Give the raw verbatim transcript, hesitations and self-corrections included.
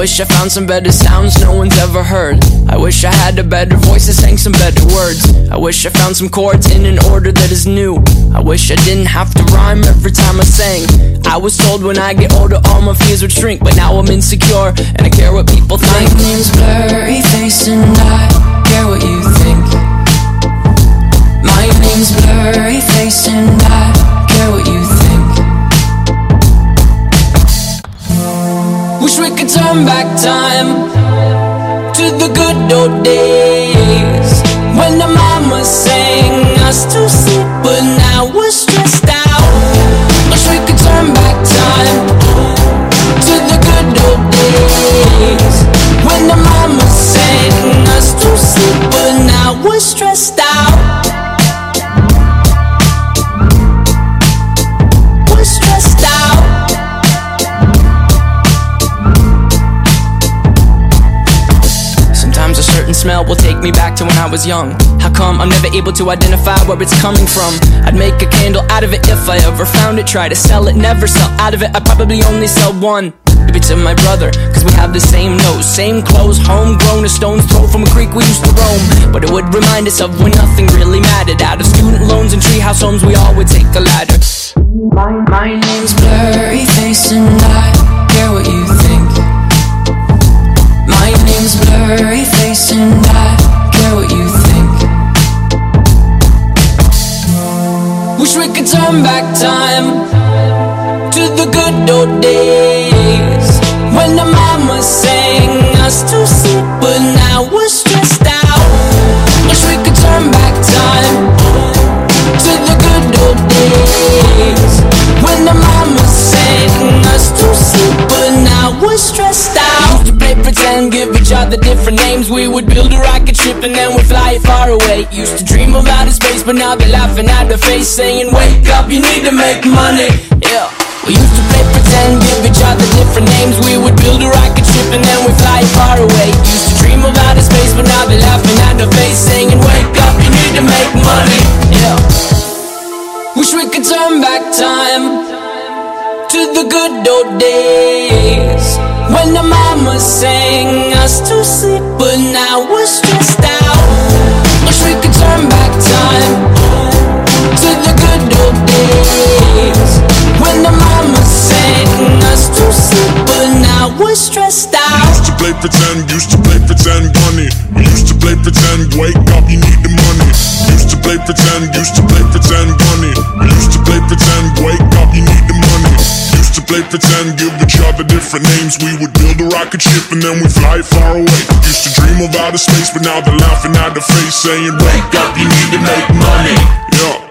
wish I found some better sounds no one's ever heard. I wish I had a better voice that sang some better words. I wish I found some chords in an order that is new. I wish I didn't have to rhyme every time I sang. I was told when I get older all my fears would shrink, but now I'm insecure and I care what people think. My name's Blurryface and I care what you think. My name's Blurryface and I care what you think. Wish we could turn back time to the good old days when the mama sang us to sleep, but now we're stressed out. Wish we could turn back time to the good old days when the mama sang us to sleep, but now we're stressed out. We're stressed out. Sometimes a certain smell will take me back to when I was young. How come I'm never able to identify where it's coming from? I'd make a candle out of it if I ever found it. Try to sell it, never sell out of it. I'd probably only sell one. Maybe to my brother, cause we have the same nose, same clothes, homegrown, a stone's throw from a creek we used to roam. But it would remind us of when nothing really mattered. Out of student loans and treehouse homes, we all would take the ladder. My, my name's Blurryface and I care what you think. My name's Blurryface and I care what you think. Wish we could turn back time to the good old days when the mama sang us to sleep, but now we're stressed out. Wish we could turn back time to the good old days when the mama sang us to sleep, but now we're stressed out. Used to play pretend, give each other different names. We would build a rocket ship and then we'd fly far away. Used to dream of outer space, but now they're laughing at the face, saying wake up, you need to make money. Yeah. We used to play pretend, give each other different names. We would build a rocket ship and then we'd fly far away. Used to dream of outer space, but now they're laughing at the face, saying wake up, you need to make money. Yeah. Wish we could turn back time to the good old days when the mama sang us to sleep, but now we're stressed out. Wish we could turn back time to the good old days when the mama sang us to sleep, but now we're stressed out. Used to play pretend, used to play pretend bunny. We used to play pretend, wake up, you need the money. Used to play pretend, used to play pretend bunny. We used to play pretend, wake up, you need the money. Used to play pretend, give each other different names. We would build a rocket ship and then we fly far away. Used to dream of outer space, but now they're laughing at the face, saying wake up, you need to make money. Yeah.